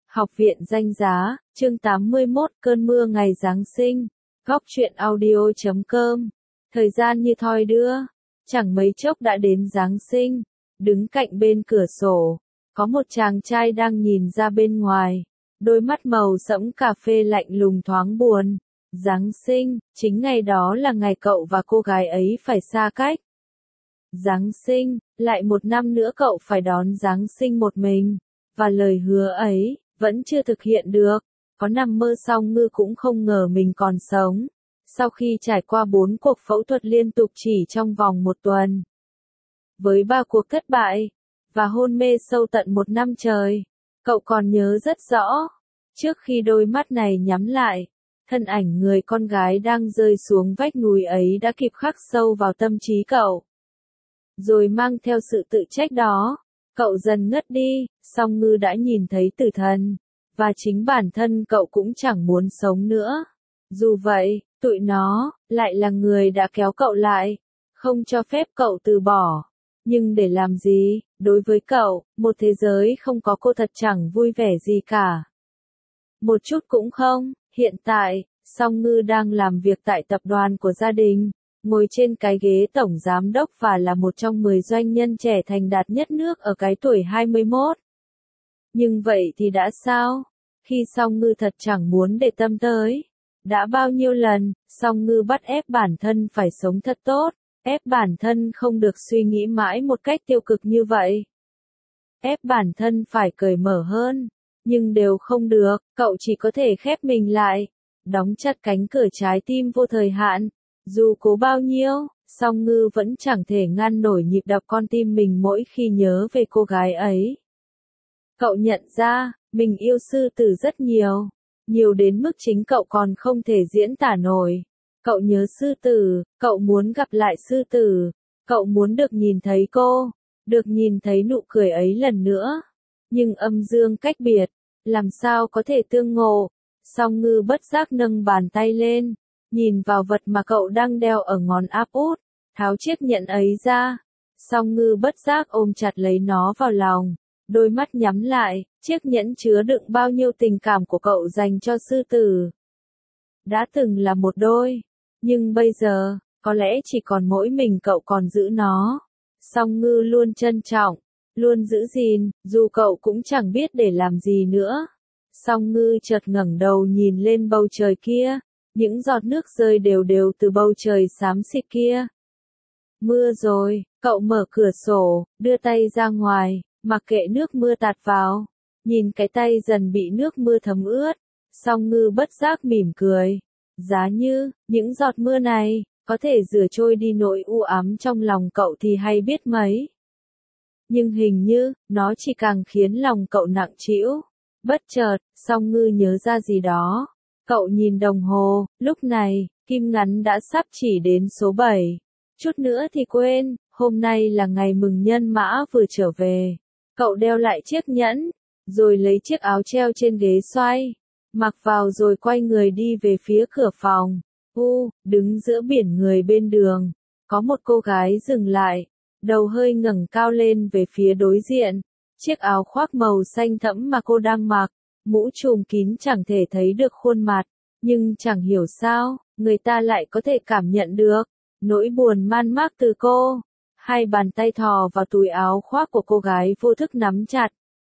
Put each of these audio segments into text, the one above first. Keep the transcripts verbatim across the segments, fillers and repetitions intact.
Học viện Danh Giá, chương tám mươi mốt, cơn mưa ngày Giáng sinh, góc truyện audio chấm com. Thời gian như thoi đưa, chẳng mấy chốc đã đến Giáng sinh. Đứng cạnh bên cửa sổ, có một chàng trai đang nhìn ra bên ngoài, đôi mắt màu sẫm cà phê lạnh lùng thoáng buồn. Giáng sinh, chính ngày đó là ngày cậu và cô gái ấy phải xa cách. Giáng sinh, lại một năm nữa cậu phải đón Giáng sinh một mình, và lời hứa ấy vẫn chưa thực hiện được. Có nằm mơ Song Ngư cũng không ngờ mình còn sống. Sau khi trải qua bốn cuộc phẫu thuật liên tục chỉ trong vòng một tuần, với ba cuộc thất bại, và hôn mê sâu tận một năm trời, cậu còn nhớ rất rõ. Trước khi đôi mắt này nhắm lại, thân ảnh người con gái đang rơi xuống vách núi ấy đã kịp khắc sâu vào tâm trí cậu. Rồi mang theo sự tự trách đó, cậu dần ngất đi. Song Ngư đã nhìn thấy tử thần, và chính bản thân cậu cũng chẳng muốn sống nữa. Dù vậy, tụi nó lại là người đã kéo cậu lại, không cho phép cậu từ bỏ. Nhưng để làm gì? Đối với cậu, một thế giới không có cô thật chẳng vui vẻ gì cả. Một chút cũng không. Hiện tại, Song Ngư đang làm việc tại tập đoàn của gia đình, ngồi trên cái ghế tổng giám đốc và là một trong mười doanh nhân trẻ thành đạt nhất nước ở cái tuổi hai mươi mốt. Nhưng vậy thì đã sao? Khi Song Ngư thật chẳng muốn để tâm tới. Đã bao nhiêu lần, Song Ngư bắt ép bản thân phải sống thật tốt, ép bản thân không được suy nghĩ mãi một cách tiêu cực như vậy. Ép bản thân phải cởi mở hơn, nhưng đều không được, cậu chỉ có thể khép mình lại, đóng chặt cánh cửa trái tim vô thời hạn. Dù cố bao nhiêu, Song Ngư vẫn chẳng thể ngăn nổi nhịp đập con tim mình mỗi khi nhớ về cô gái ấy. Cậu nhận ra, mình yêu sư tử rất nhiều, nhiều đến mức chính cậu còn không thể diễn tả nổi. Cậu nhớ sư tử, cậu muốn gặp lại sư tử, cậu muốn được nhìn thấy cô, được nhìn thấy nụ cười ấy lần nữa. Nhưng âm dương cách biệt, làm sao có thể tương ngộ? Song Ngư bất giác nâng bàn tay lên, nhìn vào vật mà cậu đang đeo ở ngón áp út, tháo chiếc nhẫn ấy ra. Song Ngư bất giác ôm chặt lấy nó vào lòng, đôi mắt nhắm lại. Chiếc nhẫn chứa đựng bao nhiêu tình cảm của cậu dành cho sư tử. Đã từng là một đôi, nhưng bây giờ, có lẽ chỉ còn mỗi mình cậu còn giữ nó. Song Ngư luôn trân trọng, luôn giữ gìn, dù cậu cũng chẳng biết để làm gì nữa. Song Ngư chợt ngẩng đầu nhìn lên bầu trời kia, những giọt nước rơi đều đều từ bầu trời xám xịt kia. Mưa rồi, cậu mở cửa sổ, đưa tay ra ngoài, mặc kệ nước mưa tạt vào. Nhìn cái tay dần bị nước mưa thấm ướt, Song Ngư bất giác mỉm cười. Giá như, những giọt mưa này, có thể rửa trôi đi nỗi u ám trong lòng cậu thì hay biết mấy. Nhưng hình như, nó chỉ càng khiến lòng cậu nặng trĩu. Bất chợt, Song Ngư nhớ ra gì đó. Cậu nhìn đồng hồ, lúc này, kim ngắn đã sắp chỉ đến số bảy. Chút nữa thì quên, hôm nay là ngày mừng nhân mã vừa trở về. Cậu đeo lại chiếc nhẫn, rồi lấy chiếc áo treo trên ghế xoay, mặc vào rồi quay người đi về phía cửa phòng. U, đứng giữa biển người bên đường, có một cô gái dừng lại, đầu hơi ngẩng cao lên về phía đối diện. Chiếc áo khoác màu xanh thẫm mà cô đang mặc, mũ trùm kín chẳng thể thấy được khuôn mặt, nhưng chẳng hiểu sao, người ta lại có thể cảm nhận được nỗi buồn man mác từ cô. Hai bàn tay thò vào túi áo khoác của cô gái vô thức nắm chặt.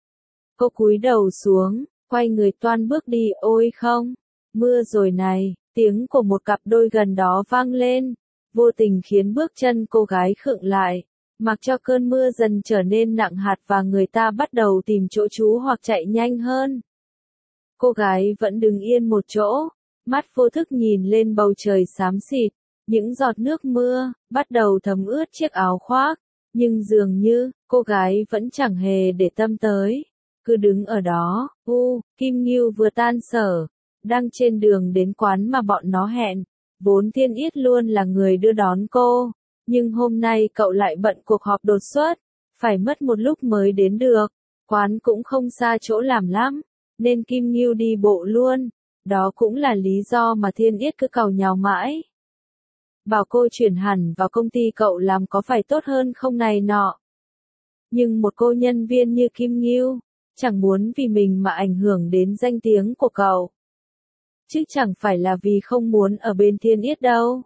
Cô cúi đầu xuống, quay người toan bước đi. Ôi không, mưa rồi này, tiếng của một cặp đôi gần đó vang lên, vô tình khiến bước chân cô gái khựng lại, mặc cho cơn mưa dần trở nên nặng hạt và người ta bắt đầu tìm chỗ trú hoặc chạy nhanh hơn. Cô gái vẫn đứng yên một chỗ, mắt vô thức nhìn lên bầu trời xám xịt, những giọt nước mưa bắt đầu thấm ướt chiếc áo khoác, nhưng dường như cô gái vẫn chẳng hề để tâm tới. Cứ đứng ở đó. U, Kim Ngưu vừa tan sở, đang trên đường đến quán mà bọn nó hẹn. Vốn Thiên Yết luôn là người đưa đón cô, nhưng hôm nay cậu lại bận cuộc họp đột xuất, phải mất một lúc mới đến được. Quán cũng không xa chỗ làm lắm, nên Kim Ngưu đi bộ luôn. Đó cũng là lý do mà Thiên Yết cứ càu nhàu mãi. Bảo cô chuyển hẳn vào công ty cậu làm có phải tốt hơn không này nọ. Nhưng một cô nhân viên như Kim Ngưu, chẳng muốn vì mình mà ảnh hưởng đến danh tiếng của cậu. Chứ chẳng phải là vì không muốn ở bên Thiên Yết đâu.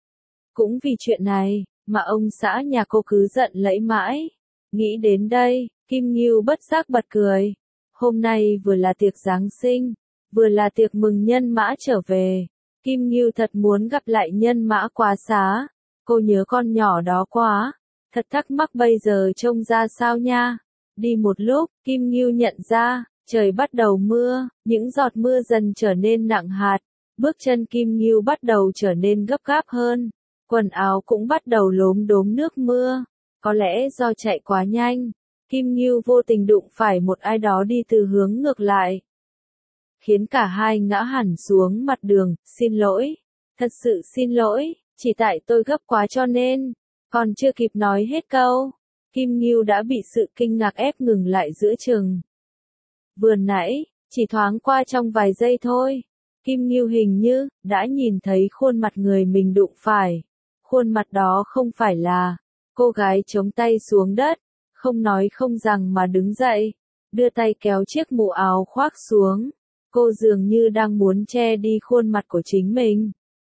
Cũng vì chuyện này, mà ông xã nhà cô cứ giận lẫy mãi. Nghĩ đến đây, Kim Ngưu bất giác bật cười. Hôm nay vừa là tiệc Giáng sinh, vừa là tiệc mừng nhân mã trở về. Kim Ngưu thật muốn gặp lại nhân mã quá xá. Cô nhớ con nhỏ đó quá. Thật thắc mắc bây giờ trông ra sao nha. Đi một lúc, Kim Ngưu nhận ra, trời bắt đầu mưa, những giọt mưa dần trở nên nặng hạt. Bước chân Kim Ngưu bắt đầu trở nên gấp gáp hơn. Quần áo cũng bắt đầu lốm đốm nước mưa. Có lẽ do chạy quá nhanh, Kim Ngưu vô tình đụng phải một ai đó đi từ hướng ngược lại. Khiến cả hai ngã hẳn xuống mặt đường, xin lỗi. Thật sự xin lỗi, chỉ tại tôi gấp quá cho nên. Còn chưa kịp nói hết câu, Kim Ngưu đã bị sự kinh ngạc ép ngừng lại giữa chừng. Vừa nãy, chỉ thoáng qua trong vài giây thôi, Kim Ngưu hình như đã nhìn thấy khuôn mặt người mình đụng phải. Khuôn mặt đó không phải là cô gái chống tay xuống đất, không nói không rằng mà đứng dậy, đưa tay kéo chiếc mũ áo khoác xuống. Cô dường như đang muốn che đi khuôn mặt của chính mình.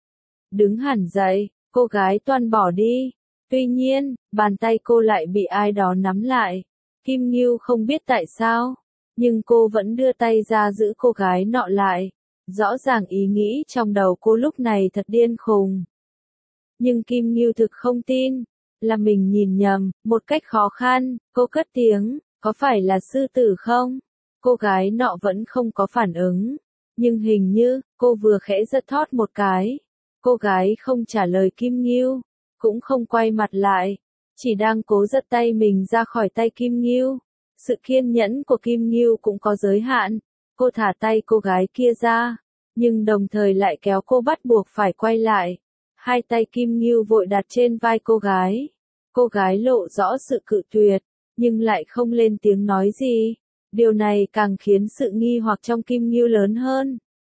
Đứng hẳn dậy, cô gái toan bỏ đi. Tuy nhiên, bàn tay cô lại bị ai đó nắm lại. Kim Ngưu không biết tại sao, nhưng cô vẫn đưa tay ra giữ cô gái nọ lại. Rõ ràng ý nghĩ trong đầu cô lúc này thật điên khùng. Nhưng Kim Ngưu thực không tin, là mình nhìn nhầm, một cách khó khăn, cô cất tiếng, có phải là sư tử không? Cô gái nọ vẫn không có phản ứng, nhưng hình như, cô vừa khẽ giật thót một cái. Cô gái không trả lời Kim Ngưu, cũng không quay mặt lại, chỉ đang cố giật tay mình ra khỏi tay Kim Ngưu. Sự kiên nhẫn của Kim Ngưu cũng có giới hạn, cô thả tay cô gái kia ra, nhưng đồng thời lại kéo cô bắt buộc phải quay lại. Hai tay Kim Ngưu vội đặt trên vai cô gái. Cô gái lộ rõ sự cự tuyệt, nhưng lại không lên tiếng nói gì. Điều này càng khiến sự nghi hoặc trong Kim Ngưu lớn hơn.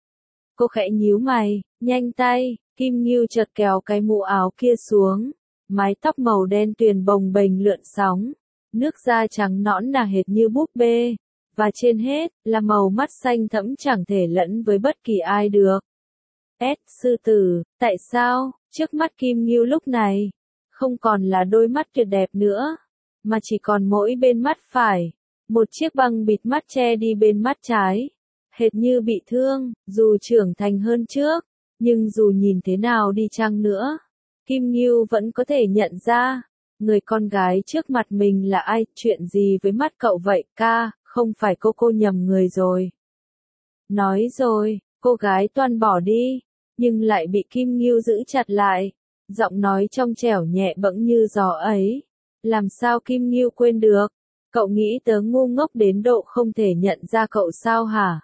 Cô khẽ nhíu mày, nhanh tay, Kim Ngưu chợt kéo cái mũ áo kia xuống. Mái tóc màu đen tuyền bồng bềnh lượn sóng. Nước da trắng nõn nà hệt như búp bê. Và trên hết, là màu mắt xanh thẫm chẳng thể lẫn với bất kỳ ai được. S. Sư tử, tại sao, trước mắt Kim Ngưu lúc này, không còn là đôi mắt tuyệt đẹp nữa, mà chỉ còn mỗi bên mắt phải, một chiếc băng bịt mắt che đi bên mắt trái, hệt như bị thương, dù trưởng thành hơn trước, nhưng dù nhìn thế nào đi chăng nữa, Kim Ngưu vẫn có thể nhận ra, người con gái trước mặt mình là ai, chuyện gì với mắt cậu vậy, ca, không phải cô cô nhầm người rồi. Nói rồi, cô gái toan bỏ đi, nhưng lại bị Kim Ngưu giữ chặt lại, giọng nói trong trẻo nhẹ bẫng như gió ấy. Làm sao Kim Ngưu quên được? Cậu nghĩ tớ ngu ngốc đến độ không thể nhận ra cậu sao hả?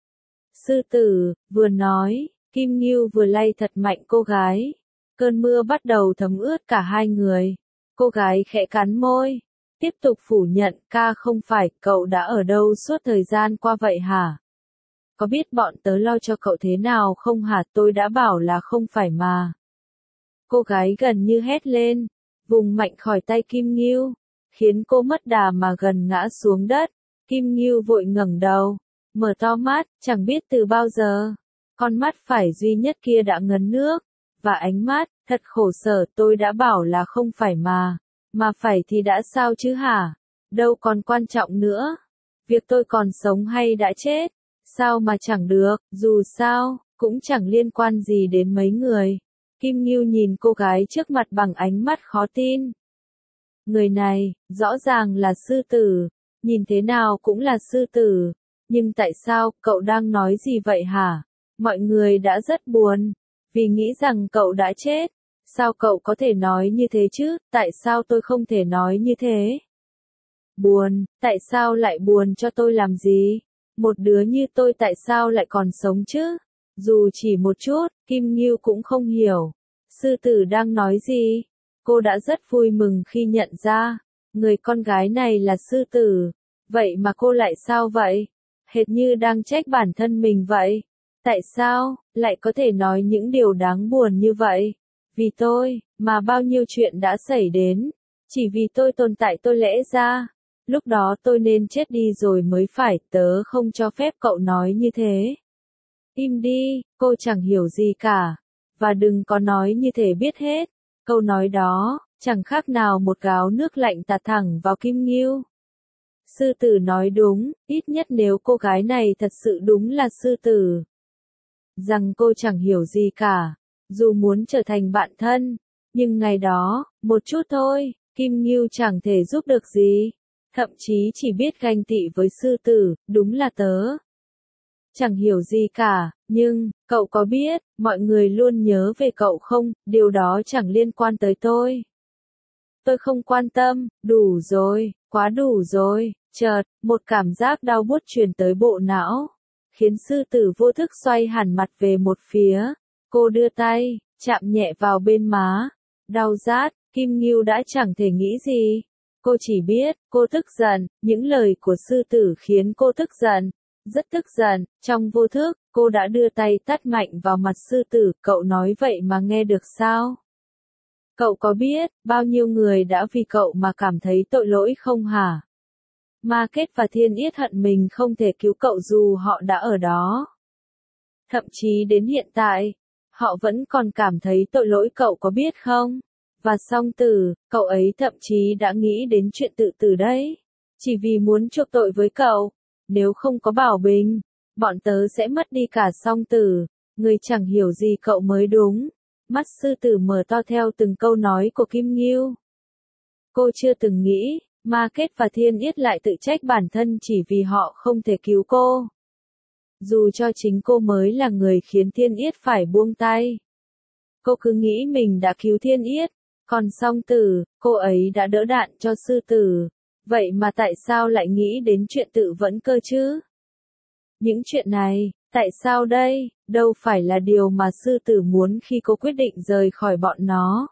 Sư tử, vừa nói, Kim Ngưu vừa lay thật mạnh cô gái. Cơn mưa bắt đầu thấm ướt cả hai người. Cô gái khẽ cắn môi, tiếp tục phủ nhận, ca không phải, cậu đã ở đâu suốt thời gian qua vậy hả? Có biết bọn tớ lo cho cậu thế nào không hả? Tôi đã bảo là không phải mà. Cô gái gần như hét lên, vùng mạnh khỏi tay Kim Ngưu, khiến cô mất đà mà gần ngã xuống đất. Kim Ngưu vội ngẩng đầu, mở to mắt, chẳng biết từ bao giờ, con mắt phải duy nhất kia đã ngấn nước, và ánh mắt, thật khổ sở, tôi đã bảo là không phải mà, mà phải thì đã sao chứ hả? Đâu còn quan trọng nữa. Việc tôi còn sống hay đã chết, sao mà chẳng được, dù sao, cũng chẳng liên quan gì đến mấy người. Kim Ngưu nhìn cô gái trước mặt bằng ánh mắt khó tin. Người này, rõ ràng là sư tử, nhìn thế nào cũng là sư tử, nhưng tại sao, cậu đang nói gì vậy hả? Mọi người đã rất buồn, vì nghĩ rằng cậu đã chết. Sao cậu có thể nói như thế chứ, tại sao tôi không thể nói như thế? Buồn, tại sao lại buồn cho tôi làm gì? Một đứa như tôi tại sao lại còn sống chứ? Dù chỉ một chút, Kim Ngưu cũng không hiểu. Sư tử đang nói gì? Cô đã rất vui mừng khi nhận ra, người con gái này là sư tử. Vậy mà cô lại sao vậy? Hệt như đang trách bản thân mình vậy. Tại sao, lại có thể nói những điều đáng buồn như vậy? Vì tôi, mà bao nhiêu chuyện đã xảy đến. Chỉ vì tôi tồn tại tôi lẽ ra. Lúc đó tôi nên chết đi rồi mới phải, tớ không cho phép cậu nói như thế. Im đi, cô chẳng hiểu gì cả. Và đừng có nói như thể biết hết. Câu nói đó, chẳng khác nào một gáo nước lạnh tạt thẳng vào Kim Ngưu. Sư tử nói đúng, ít nhất nếu cô gái này thật sự đúng là sư tử. Rằng cô chẳng hiểu gì cả, dù muốn trở thành bạn thân, nhưng ngày đó, một chút thôi, Kim Ngưu chẳng thể giúp được gì. Thậm chí chỉ biết ganh tị với sư tử, đúng là tớ. Chẳng hiểu gì cả, nhưng, cậu có biết, mọi người luôn nhớ về cậu không, điều đó chẳng liên quan tới tôi. Tôi không quan tâm, đủ rồi, quá đủ rồi, chợt, một cảm giác đau buốt truyền tới bộ não, khiến sư tử vô thức xoay hẳn mặt về một phía. Cô đưa tay, chạm nhẹ vào bên má, đau rát, Kim Ngưu đã chẳng thể nghĩ gì. Cô chỉ biết, cô tức giận, những lời của sư tử khiến cô tức giận, rất tức giận, trong vô thức, cô đã đưa tay tát mạnh vào mặt sư tử, cậu nói vậy mà nghe được sao? Cậu có biết, bao nhiêu người đã vì cậu mà cảm thấy tội lỗi không hả? Ma Kết và Thiên Yết hận mình không thể cứu cậu dù họ đã ở đó. Thậm chí đến hiện tại, họ vẫn còn cảm thấy tội lỗi, cậu có biết không? Và Song Tử, cậu ấy thậm chí đã nghĩ đến chuyện tự tử đấy. Chỉ vì muốn chuộc tội với cậu. Nếu không có Bảo Bình, bọn tớ sẽ mất đi cả Song Tử. Người chẳng hiểu gì cậu mới đúng. Mắt sư tử mở to theo từng câu nói của Kim Ngưu. Cô chưa từng nghĩ, Ma Kết và Thiên Yết lại tự trách bản thân chỉ vì họ không thể cứu cô. Dù cho chính cô mới là người khiến Thiên Yết phải buông tay. Cô cứ nghĩ mình đã cứu Thiên Yết, còn Song Tử, cô ấy đã đỡ đạn cho sư tử. Vậy mà tại sao lại nghĩ đến chuyện tự vẫn cơ chứ? Những chuyện này, tại sao đây, đâu phải là điều mà sư tử muốn khi cô quyết định rời khỏi bọn nó.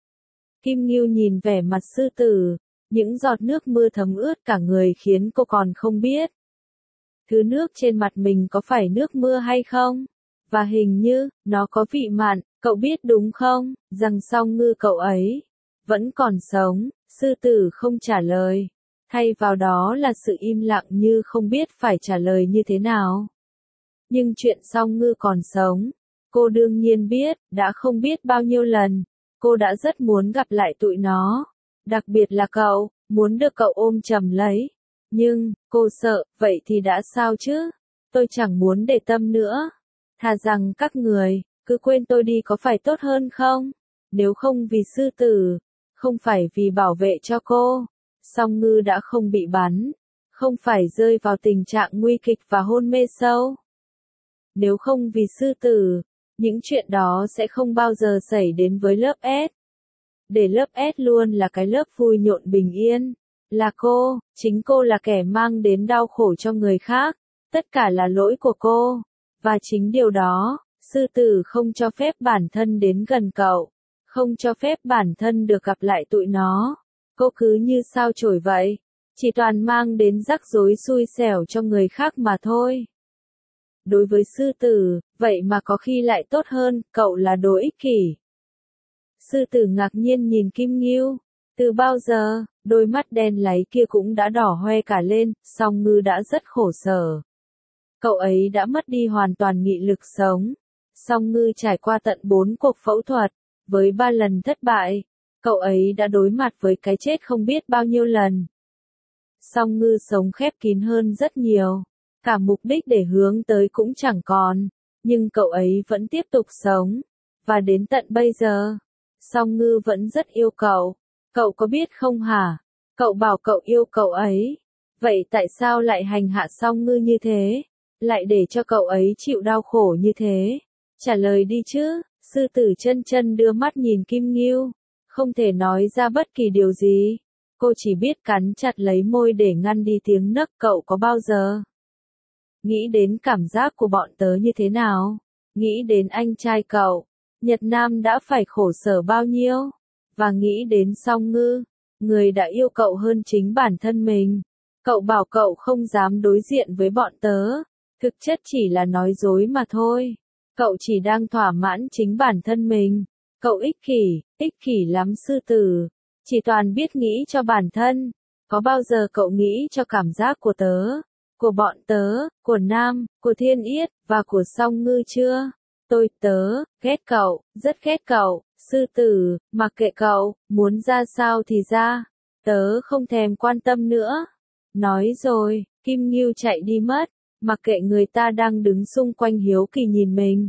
Kim Ngưu nhìn vẻ mặt sư tử, những giọt nước mưa thấm ướt cả người khiến cô còn không biết. Thứ nước trên mặt mình có phải nước mưa hay không? Và hình như, nó có vị mặn, cậu biết đúng không, rằng Song Ngư cậu ấy vẫn còn sống. Sư tử không trả lời. Thay vào đó là sự im lặng như không biết phải trả lời như thế nào. Nhưng chuyện Song Ngư còn sống, cô đương nhiên biết, đã không biết bao nhiêu lần. Cô đã rất muốn gặp lại tụi nó. Đặc biệt là cậu, muốn được cậu ôm chầm lấy. Nhưng, cô sợ, vậy thì đã sao chứ? Tôi chẳng muốn để tâm nữa. Thà rằng các người, cứ quên tôi đi có phải tốt hơn không? Nếu không vì sư tử, không phải vì bảo vệ cho cô, Song Ngư đã không bị bắn, không phải rơi vào tình trạng nguy kịch và hôn mê sâu. Nếu không vì sư tử, những chuyện đó sẽ không bao giờ xảy đến với lớp S. Để lớp S luôn là cái lớp vui nhộn bình yên. Là cô, chính cô là kẻ mang đến đau khổ cho người khác. Tất cả là lỗi của cô. Và chính điều đó, sư tử không cho phép bản thân đến gần cậu. Không cho phép bản thân được gặp lại tụi nó. Cô cứ như sao chổi vậy. Chỉ toàn mang đến rắc rối xui xẻo cho người khác mà thôi. Đối với sư tử, vậy mà có khi lại tốt hơn, cậu là đồ ích kỷ. Sư tử ngạc nhiên nhìn Kim Ngưu. Từ bao giờ, đôi mắt đen láy kia cũng đã đỏ hoe cả lên, Song Ngư đã rất khổ sở. Cậu ấy đã mất đi hoàn toàn nghị lực sống. Song Ngư trải qua tận bốn cuộc phẫu thuật, với ba lần thất bại. Cậu ấy đã đối mặt với cái chết không biết bao nhiêu lần. Song Ngư sống khép kín hơn rất nhiều. Cả mục đích để hướng tới cũng chẳng còn. Nhưng cậu ấy vẫn tiếp tục sống. Và đến tận bây giờ, Song Ngư vẫn rất yêu cậu. Cậu có biết không hả? Cậu bảo cậu yêu cậu ấy. Vậy tại sao lại hành hạ Song Ngư như thế? Lại để cho cậu ấy chịu đau khổ như thế? Trả lời đi chứ. Sư tử chân chân đưa mắt nhìn Kim Ngưu. Không thể nói ra bất kỳ điều gì. Cô chỉ biết cắn chặt lấy môi để ngăn đi tiếng nấc. Cậu có bao giờ nghĩ đến cảm giác của bọn tớ như thế nào? Nghĩ đến anh trai cậu, Nhật Nam đã phải khổ sở bao nhiêu? Và nghĩ đến Song Ngư, người đã yêu cậu hơn chính bản thân mình. Cậu bảo cậu không dám đối diện với bọn tớ. Thực chất chỉ là nói dối mà thôi. Cậu chỉ đang thỏa mãn chính bản thân mình. Cậu ích kỷ, ích kỷ lắm sư tử. Chỉ toàn biết nghĩ cho bản thân. Có bao giờ cậu nghĩ cho cảm giác của tớ, của bọn tớ, của Nam, của Thiên Yết, và của Song Ngư chưa? Tôi, tớ, ghét cậu, rất ghét cậu, sư tử, mặc kệ cậu, muốn ra sao thì ra, tớ không thèm quan tâm nữa. Nói rồi, Kim Ngưu chạy đi mất, mặc kệ người ta đang đứng xung quanh hiếu kỳ nhìn mình.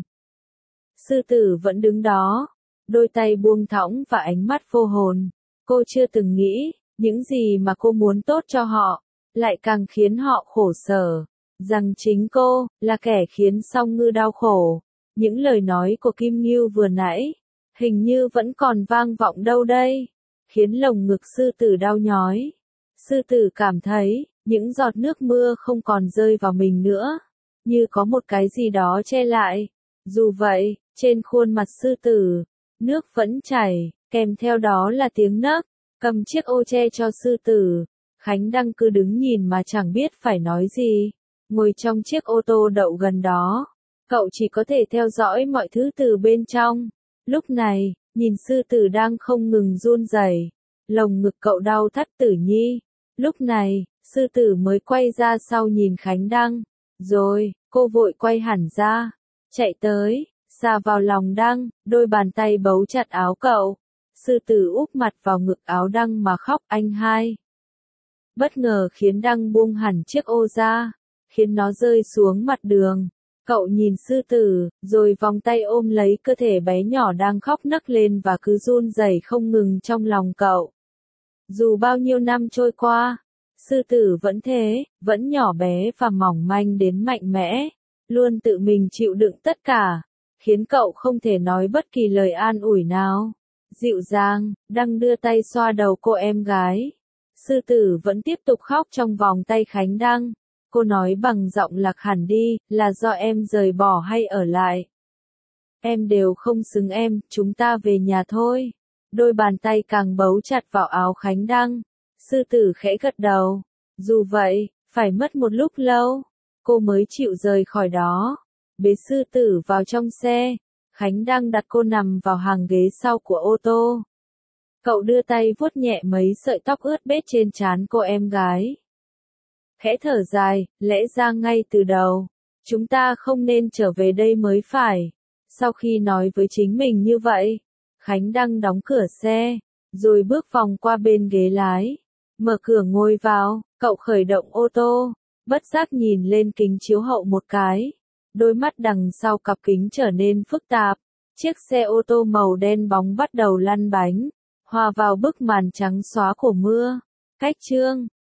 Sư tử vẫn đứng đó, đôi tay buông thõng và ánh mắt vô hồn. Cô chưa từng nghĩ, những gì mà cô muốn tốt cho họ, lại càng khiến họ khổ sở. Rằng chính cô, là kẻ khiến Song Ngư đau khổ. Những lời nói của Kim Ngưu vừa nãy, hình như vẫn còn vang vọng đâu đây, khiến lồng ngực sư tử đau nhói. Sư tử cảm thấy, những giọt nước mưa không còn rơi vào mình nữa, như có một cái gì đó che lại. Dù vậy, trên khuôn mặt sư tử, nước vẫn chảy, kèm theo đó là tiếng nấc. Cầm chiếc ô che cho sư tử, Khánh Đăng cứ đứng nhìn mà chẳng biết phải nói gì. Ngồi trong chiếc ô tô đậu gần đó, cậu chỉ có thể theo dõi mọi thứ từ bên trong. Lúc này, nhìn sư tử đang không ngừng run rẩy, lồng ngực cậu đau thắt tử nhi. Lúc này, sư tử mới quay ra sau nhìn Khánh Đăng. Rồi, cô vội quay hẳn ra, chạy tới, xà vào lòng Đăng, đôi bàn tay bấu chặt áo cậu. Sư tử úp mặt vào ngực áo Đăng mà khóc anh hai. Bất ngờ khiến Đăng buông hẳn chiếc ô ra, khiến nó rơi xuống mặt đường. Cậu nhìn sư tử, rồi vòng tay ôm lấy cơ thể bé nhỏ đang khóc nấc lên và cứ run rẩy không ngừng trong lòng cậu. Dù bao nhiêu năm trôi qua, sư tử vẫn thế, vẫn nhỏ bé và mỏng manh đến mạnh mẽ, luôn tự mình chịu đựng tất cả, khiến cậu không thể nói bất kỳ lời an ủi nào. Dịu dàng, Đăng đưa tay xoa đầu cô em gái. Sư tử vẫn tiếp tục khóc trong vòng tay Khánh Đăng. Cô nói bằng giọng lạc hẳn đi, là do em rời bỏ hay ở lại. Em đều không xứng em, chúng ta về nhà thôi. Đôi bàn tay càng bấu chặt vào áo Khánh Đăng. Sư tử khẽ gật đầu. Dù vậy, phải mất một lúc lâu, cô mới chịu rời khỏi đó. Bế sư tử vào trong xe. Khánh Đăng đặt cô nằm vào hàng ghế sau của ô tô. Cậu đưa tay vuốt nhẹ mấy sợi tóc ướt bết trên trán cô em gái. Khẽ thở dài, lẽ ra ngay từ đầu, chúng ta không nên trở về đây mới phải. Sau khi nói với chính mình như vậy, Khánh Đăng đóng cửa xe, rồi bước vòng qua bên ghế lái. Mở cửa ngồi vào, cậu khởi động ô tô, bất giác nhìn lên kính chiếu hậu một cái. Đôi mắt đằng sau cặp kính trở nên phức tạp. Chiếc xe ô tô màu đen bóng bắt đầu lăn bánh, hòa vào bức màn trắng xóa của mưa. Cách chương